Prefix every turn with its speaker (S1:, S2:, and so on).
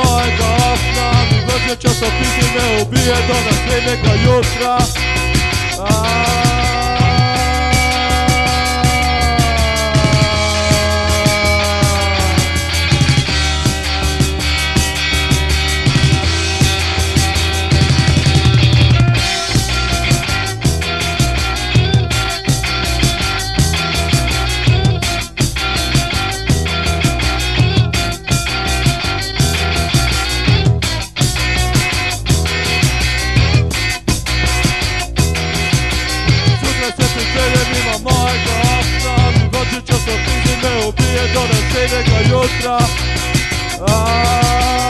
S1: mojega okna, mi vrđe časopisi me ubije do naslednjega jutra. Mojega okna, mi vrđe časopisi me ubije do naslednjega jutra.